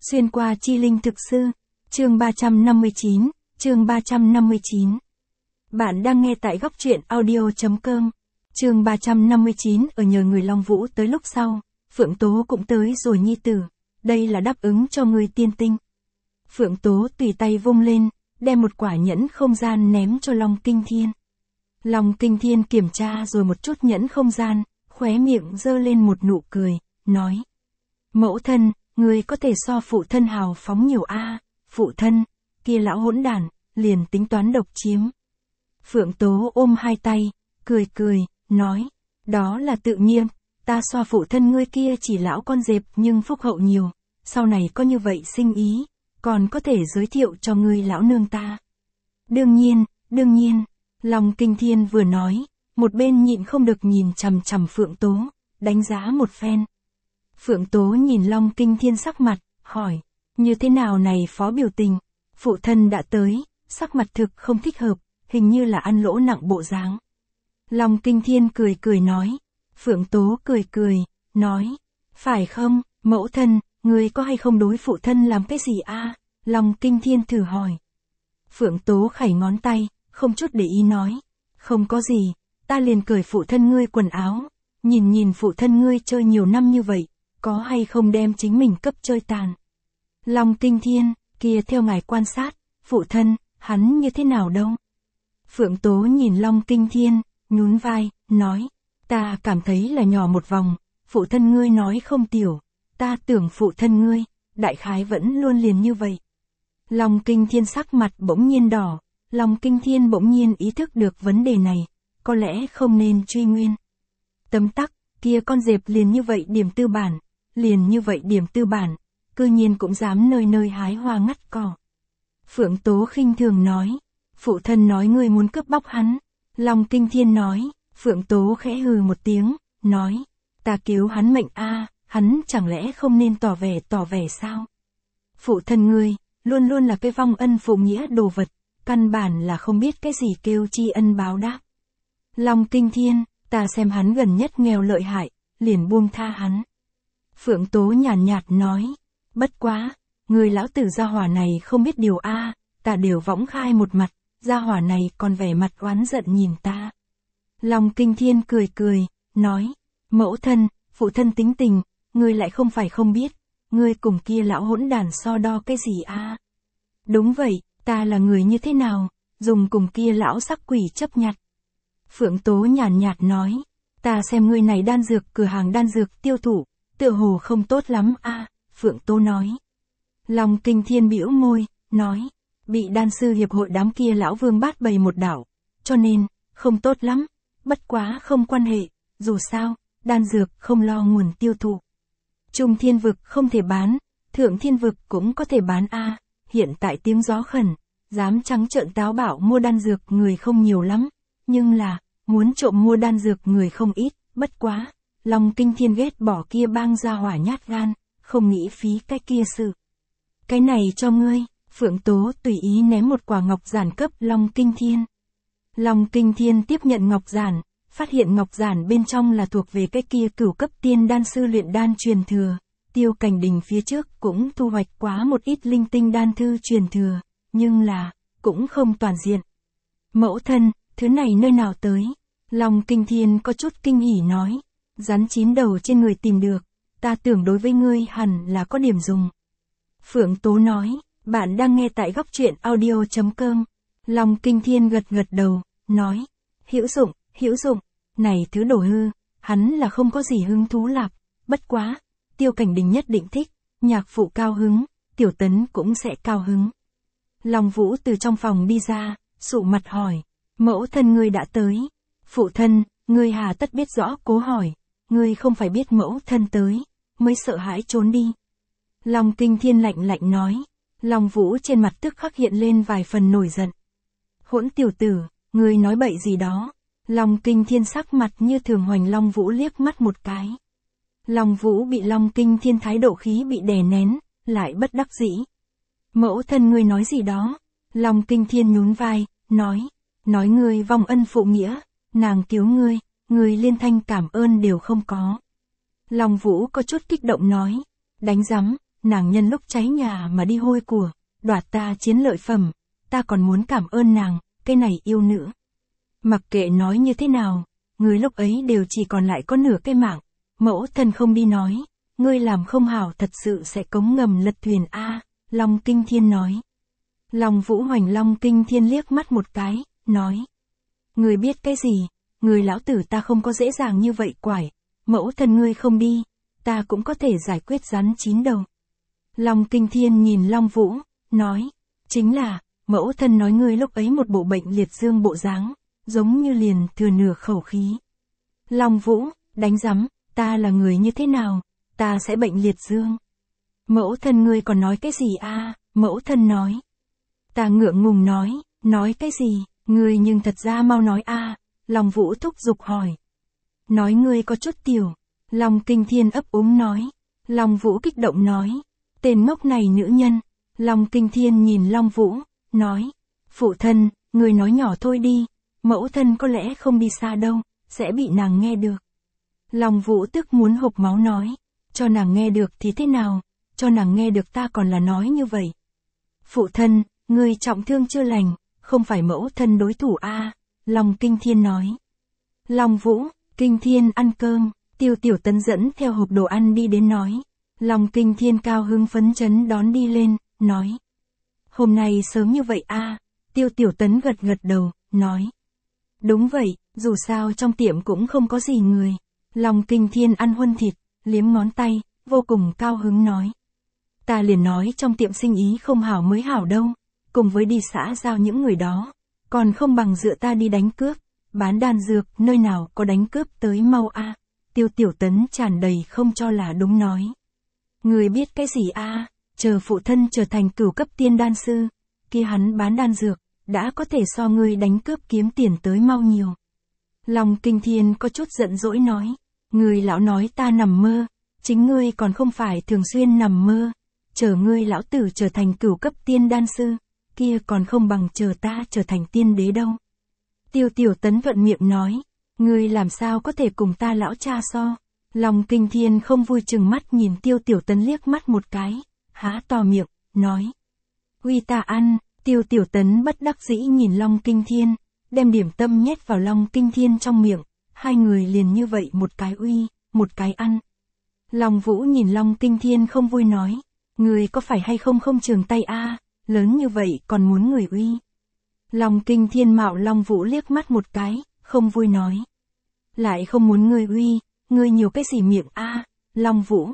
Xuyên qua chi linh thực sư, chương 359, chương 359. Bạn đang nghe tại góc truyện audio.com. Chương 359 ở nhờ người Long Vũ tới lúc sau, Phượng Tố cũng tới rồi nhi tử, đây là đáp ứng cho người tiên tinh. Phượng Tố tùy tay vung lên, đem một quả nhẫn không gian ném cho Long Kinh Thiên. Long Kinh Thiên kiểm tra rồi một chút nhẫn không gian, khóe miệng giơ lên một nụ cười, nói. Mẫu thân, người có thể so phụ thân hào phóng nhiều a. Phụ thân, kia lão hỗn đản, liền tính toán độc chiếm. Phượng Tố ôm hai tay, cười, nói, đó là tự nhiên, ta so phụ thân ngươi kia chỉ lão con dẹp nhưng phúc hậu nhiều, sau này có như vậy sinh ý, còn có thể giới thiệu cho ngươi lão nương ta. Đương nhiên, Long Kinh Thiên vừa nói, một bên nhịn không được nhìn chằm chằm Phượng Tố, đánh giá một phen. Phượng Tố nhìn Long Kinh Thiên sắc mặt, hỏi, như thế nào này phó biểu tình, phụ thân đã tới, sắc mặt thực không thích hợp, hình như là ăn lỗ nặng bộ dáng. Long Kinh Thiên cười nói, Phượng Tố cười, nói, phải không, mẫu thân, ngươi có hay không đối phụ thân làm cái gì a? Long Kinh Thiên thử hỏi. Phượng Tố khẩy ngón tay, không chút để ý nói, không có gì, ta liền cởi phụ thân ngươi quần áo, nhìn phụ thân ngươi chơi nhiều năm như vậy, có hay không đem chính mình cấp chơi tàn. Long Kinh Thiên, kia theo ngài quan sát, phụ thân, hắn như thế nào đâu? Phượng Tố nhìn Long Kinh Thiên, nhún vai, nói, ta cảm thấy là nhỏ một vòng, phụ thân ngươi nói không tiểu, ta tưởng phụ thân ngươi, đại khái vẫn luôn liền như vậy. Long Kinh Thiên sắc mặt bỗng nhiên đỏ, Long Kinh Thiên bỗng nhiên ý thức được vấn đề này, có lẽ không nên truy nguyên. Tấm tắc, kia con dẹp liền như vậy điểm tư bản, cư nhiên cũng dám nơi hái hoa ngắt cỏ. Phượng Tố khinh thường nói, phụ thân nói ngươi muốn cướp bóc hắn. Long Kinh Thiên nói, Phượng Tố khẽ hừ một tiếng, nói, ta cứu hắn mệnh a, hắn chẳng lẽ không nên tỏ vẻ sao? Phụ thân ngươi, luôn là cái vong ân phụ nghĩa đồ vật, căn bản là không biết cái gì kêu tri ân báo đáp. Long Kinh Thiên, ta xem hắn gần nhất nghèo lợi hại, liền buông tha hắn. Phượng Tố nhàn nhạt nói, bất quá, người lão tử gia hỏa này không biết điều a, ta đều võng khai một mặt, gia hỏa này còn vẻ mặt oán giận nhìn ta. Long Kinh Thiên cười, nói, mẫu thân, phụ thân tính tình, ngươi lại không phải không biết, ngươi cùng kia lão hỗn đản so đo cái gì a? Đúng vậy, ta là người như thế nào, dùng cùng kia lão sắc quỷ chấp nhặt. Phượng Tố nhàn nhạt nói, ta xem ngươi này đan dược cửa hàng đan dược tiêu thụ, tựa hồ không tốt lắm a. Phượng Tố nói. Long Kinh Thiên bĩu môi, nói, bị đan sư hiệp hội đám kia lão vương bát bầy một đảo, cho nên, không tốt lắm, bất quá không quan hệ, dù sao, đan dược không lo nguồn tiêu thụ. Trung thiên vực không thể bán, thượng thiên vực cũng có thể bán a. Hiện tại tiếng gió khẩn, dám trắng trợn táo bạo mua đan dược người không nhiều lắm, nhưng là, muốn trộm mua đan dược người không ít, bất quá, Long Kinh Thiên ghét bỏ kia bang gia hỏa nhát gan, không nghĩ phí cái kia sự. Cái này cho ngươi, Phượng Tố tùy ý ném một quả ngọc giản cấp Long Kinh Thiên. Long Kinh Thiên tiếp nhận ngọc giản, phát hiện ngọc giản bên trong là thuộc về cái kia cửu cấp tiên đan sư luyện đan truyền thừa. Tiêu Cảnh Đình phía trước cũng thu hoạch quá một ít linh tinh đan thư truyền thừa, nhưng là, cũng không toàn diện. Mẫu thân, thứ này nơi nào tới? Long Kinh Thiên có chút kinh hỉ nói, rắn chín đầu trên người tìm được, ta tưởng đối với ngươi hẳn là có điểm dùng. Phượng Tố nói, bạn đang nghe tại góc truyện audio.com. Long Kinh Thiên gật đầu, nói, hữu dụng, này thứ đồ hư, hắn là không có gì hứng thú lạp, bất quá, Tiêu Cảnh Đình nhất định thích, nhạc phụ cao hứng, Tiểu Tấn cũng sẽ cao hứng. Long Vũ từ trong phòng đi ra, sụ mặt hỏi, mẫu thân ngươi đã tới. Phụ thân, ngươi hà tất biết rõ cố hỏi, ngươi không phải biết mẫu thân tới, mới sợ hãi trốn đi. Long Kinh Thiên lạnh nói, Long Vũ trên mặt tức khắc hiện lên vài phần nổi giận. Hỗn tiểu tử, ngươi nói bậy gì đó. Long Kinh Thiên sắc mặt như thường hoành Long Vũ liếc mắt một cái. Long Vũ bị Long Kinh Thiên thái độ khí bị đè nén, lại bất đắc dĩ. Mẫu thân ngươi nói gì đó? Long Kinh Thiên nhún vai, nói ngươi vong ân phụ nghĩa, nàng cứu ngươi liên thanh cảm ơn đều không có. Long Vũ có chút kích động nói, đánh rắm, nàng nhân lúc cháy nhà mà đi hôi của, đoạt ta chiến lợi phẩm, ta còn muốn cảm ơn nàng, cái này yêu nữ. Mặc kệ nói như thế nào, người lúc ấy đều chỉ còn lại có nửa cái mạng, mẫu thân không đi nói, ngươi làm không hảo thật sự sẽ cống ngầm lật thuyền a. Long Kinh Thiên nói. Long Vũ hoành Long Kinh Thiên liếc mắt một cái, nói. Ngươi biết cái gì, người lão tử ta không có dễ dàng như vậy quải, mẫu thân ngươi không đi, ta cũng có thể giải quyết rắn 9 đầu. Long Kinh Thiên nhìn Long Vũ, nói, chính là, mẫu thân nói ngươi lúc ấy một bộ bệnh liệt dương bộ dáng, giống như liền thừa nửa khẩu khí. Long Vũ, đánh rắm, ta là người như thế nào, ta sẽ bệnh liệt dương. Mẫu thân ngươi còn nói cái gì a? Mẫu thân nói. Ta ngượng ngùng nói cái gì, ngươi nhưng thật ra mau nói a. Long Vũ thúc giục hỏi. Nói ngươi có chút tiểu. Long Kinh Thiên ấp úng nói. Long Vũ kích động nói. Tên ngốc này nữ nhân. Long Kinh Thiên nhìn Long Vũ, nói. Phụ thân, ngươi nói nhỏ thôi đi, mẫu thân có lẽ không đi xa đâu, sẽ bị nàng nghe được. Long Vũ tức muốn hộc máu nói. Cho nàng nghe được thì thế nào, cho nàng nghe được ta còn là nói như vậy. Phụ thân, ngươi trọng thương chưa lành, không phải mẫu thân đối thủ a. Long Kinh Thiên nói. Long Vũ, Kinh Thiên ăn cơm, Tiêu Tiểu Tấn dẫn theo hộp đồ ăn đi đến nói. Long Kinh Thiên cao hứng phấn chấn đón đi lên, nói. Hôm nay sớm như vậy a. Tiêu Tiểu Tấn gật gật đầu, nói. Đúng vậy, dù sao trong tiệm cũng không có gì người. Long Kinh Thiên ăn huân thịt, liếm ngón tay, vô cùng cao hứng nói. Ta liền nói trong tiệm sinh ý không hảo mới hảo đâu, cùng với đi xã giao những người đó, còn không bằng dựa ta đi đánh cướp, bán đan dược, nơi nào có đánh cướp tới mau a. Tiêu Tiểu Tấn tràn đầy không cho là đúng nói. Người biết cái gì a? Chờ phụ thân trở thành cửu cấp tiên đan sư, kia hắn bán đan dược, đã có thể so ngươi đánh cướp kiếm tiền tới mau nhiều. Long Kinh Thiên có chút giận dỗi nói. Ngươi lão nói ta nằm mơ, chính ngươi còn không phải thường xuyên nằm mơ, chờ ngươi lão tử trở thành cửu cấp tiên đan sư, kia còn không bằng chờ ta trở thành tiên đế đâu. Tiêu Tiểu Tấn thuận miệng nói, ngươi làm sao có thể cùng ta lão cha so. Long Kinh Thiên không vui chừng mắt nhìn Tiêu Tiểu Tấn liếc mắt một cái, há to miệng, nói. Uy ta ăn. Tiêu Tiểu Tấn bất đắc dĩ nhìn Long Kinh Thiên, đem điểm tâm nhét vào Long Kinh Thiên trong miệng, hai người liền như vậy một cái uy, một cái ăn. Long Vũ nhìn Long Kinh Thiên không vui nói, người có phải hay không không trường tay a, lớn như vậy còn muốn người uy. Long Kinh Thiên mạo Long Vũ liếc mắt một cái, không vui nói. Lại không muốn người uy, người nhiều cái gì miệng a. Long Vũ.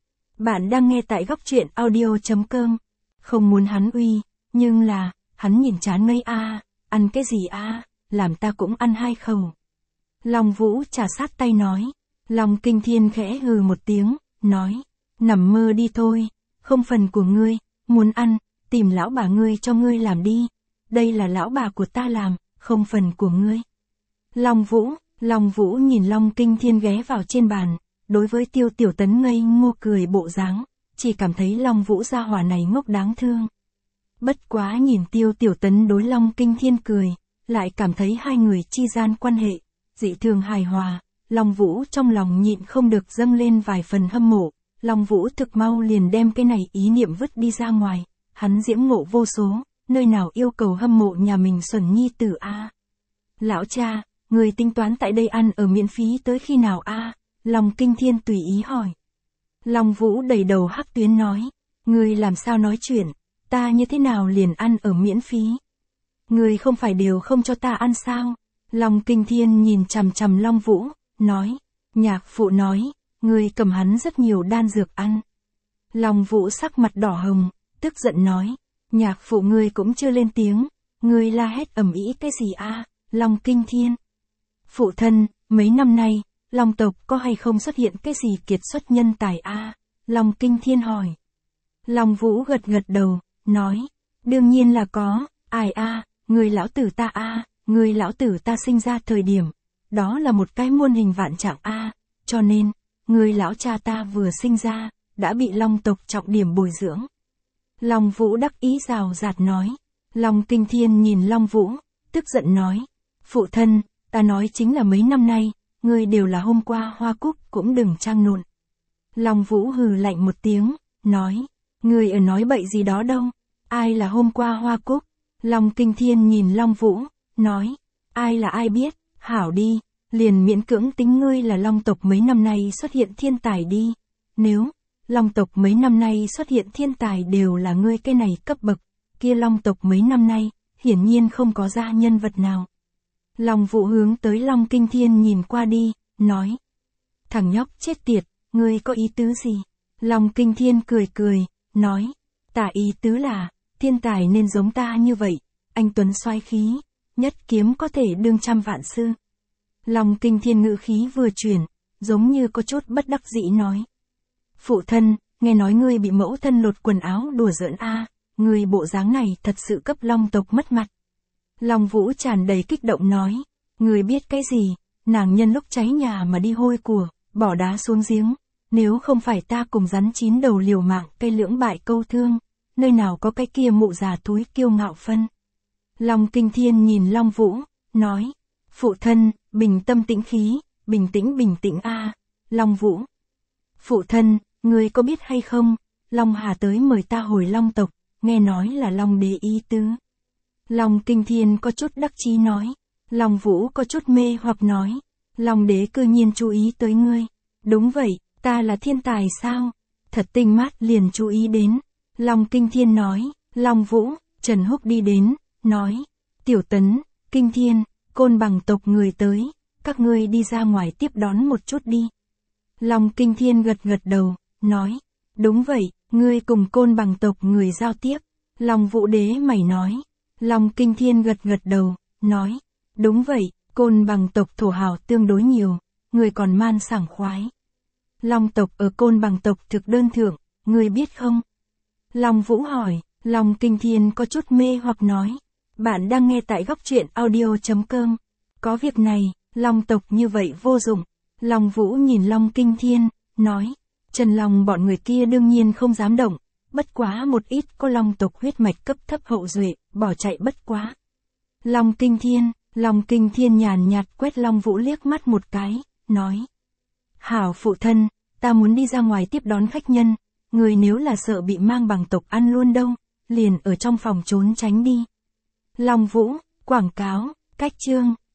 Bạn đang nghe tại góc truyện audio.com, không muốn hắn uy. Nhưng là, hắn nhìn chán ngây a, ăn cái gì a, làm ta cũng ăn 2 khẩu. Long Vũ trà sát tay nói. Long Kinh Thiên khẽ hừ một tiếng, nói. Nằm mơ đi thôi, không phần của ngươi, muốn ăn, tìm lão bà ngươi cho ngươi làm đi. Đây là lão bà của ta làm, không phần của ngươi. Long Vũ nhìn Long Kinh Thiên ghé vào trên bàn, đối với Tiêu Tiểu Tấn ngây ngô cười bộ dáng, chỉ cảm thấy Long Vũ gia hỏa này ngốc đáng thương. Bất quá nhìn Tiêu Tiểu Tấn đối Long Kinh Thiên cười, lại cảm thấy hai người chi gian quan hệ, dị thường hài hòa, Long Vũ trong lòng nhịn không được dâng lên vài phần hâm mộ, Long Vũ thực mau liền đem cái này ý niệm vứt đi ra ngoài, hắn diễm ngộ vô số, nơi nào yêu cầu hâm mộ nhà mình xuẩn nhi tử a. Lão cha, người tính toán tại đây ăn ở miễn phí tới khi nào a? Long Kinh Thiên tùy ý hỏi. Long Vũ đầy đầu hắc tuyến nói, người làm sao nói chuyện? Ta như thế nào liền ăn ở miễn phí? Người không phải đều không cho ta ăn sao? Long Kinh Thiên nhìn chằm chằm Long Vũ, nói. Nhạc phụ nói, người cầm hắn rất nhiều đan dược ăn. Long Vũ sắc mặt đỏ hồng, tức giận nói. Nhạc phụ ngươi cũng chưa lên tiếng, ngươi la hét ầm ĩ cái gì a? Long Kinh Thiên. Phụ thân, mấy năm nay, Long tộc có hay không xuất hiện cái gì kiệt xuất nhân tài a? Long Kinh Thiên hỏi. Long Vũ gật gật đầu, nói, đương nhiên là có, ai a, người lão tử ta a, người lão tử ta sinh ra thời điểm, đó là một cái muôn hình vạn trạng a, cho nên, người lão cha ta vừa sinh ra, đã bị Long tộc trọng điểm bồi dưỡng. Long Vũ đắc ý rào rạt nói. Long Kinh Thiên nhìn Long Vũ, tức giận nói, phụ thân, ta nói chính là mấy năm nay, ngươi đều là hôm qua hoa cúc cũng đừng trang nộn. Long Vũ hừ lạnh một tiếng, nói, Người ở nói bậy gì đó đâu. Ai là hôm qua Hoa Cúc? Long Kinh Thiên nhìn Long Vũ, nói. Ai là ai biết, hảo đi, liền miễn cưỡng tính ngươi là Long tộc mấy năm nay xuất hiện thiên tài đi. Nếu, Long tộc mấy năm nay xuất hiện thiên tài đều là ngươi cái này cấp bậc, kia Long tộc mấy năm nay, hiển nhiên không có ra nhân vật nào. Long Vũ hướng tới Long Kinh Thiên nhìn qua đi, nói. Thằng nhóc chết tiệt, ngươi có ý tứ gì? Long Kinh Thiên cười cười, nói. Tả ý tứ là, thiên tài nên giống ta như vậy, anh tuấn soái khí, nhất kiếm có thể đương trăm vạn sư. Long Kinh Thiên ngữ khí vừa chuyển, giống như có chút bất đắc dĩ nói. Phụ thân, nghe nói ngươi bị mẫu thân lột quần áo đùa giỡn a, ngươi bộ dáng này thật sự cấp Long tộc mất mặt. Long Vũ tràn đầy kích động nói, ngươi biết cái gì, nàng nhân lúc cháy nhà mà đi hôi của, bỏ đá xuống giếng, nếu không phải ta cùng rắn chín đầu liều mạng cây lưỡng bại câu thương, nơi nào có cái kia mụ già túi kiêu ngạo phân. Long Kinh Thiên nhìn Long Vũ, nói, phụ thân, bình tâm tĩnh khí, bình tĩnh a. Long Vũ. Phụ thân, ngươi có biết hay không, Long Hà tới mời ta hồi Long tộc, nghe nói là Long đế ý tứ. Long Kinh Thiên có chút đắc chí nói, Long Vũ có chút mê hoặc nói, Long đế cư nhiên chú ý tới ngươi. Đúng vậy, ta là thiên tài sao? Thật tinh mắt liền chú ý đến. Long Kinh Thiên nói, Long Vũ, Trần Húc đi đến, nói, Tiểu Tấn, Kinh Thiên, Côn Bằng tộc người tới, các ngươi đi ra ngoài tiếp đón một chút đi. Long Kinh Thiên gật đầu, nói, đúng vậy, ngươi cùng Côn Bằng tộc người giao tiếp. Long Vũ đế mày nói. Long Kinh Thiên gật đầu, nói, đúng vậy, Côn Bằng tộc thổ hào tương đối nhiều, người còn man sảng khoái. Long tộc ở Côn Bằng tộc thực đơn thượng, ngươi biết không? Long Vũ hỏi. Long Kinh Thiên có chút mê hoặc nói, bạn đang nghe tại góc truyện audio.com. Có việc này, Long tộc như vậy vô dụng. Long Vũ nhìn Long Kinh Thiên, nói, Trần Long bọn người kia đương nhiên không dám động, bất quá một ít có Long tộc huyết mạch cấp thấp hậu duệ, bỏ chạy bất quá. Long Kinh Thiên nhàn nhạt quét Long Vũ liếc mắt một cái, nói, hảo phụ thân, ta muốn đi ra ngoài tiếp đón khách nhân, người nếu là sợ bị mang bằng tộc ăn luôn đâu, liền ở trong phòng trốn tránh đi. Long Vũ, quảng cáo, cách chương.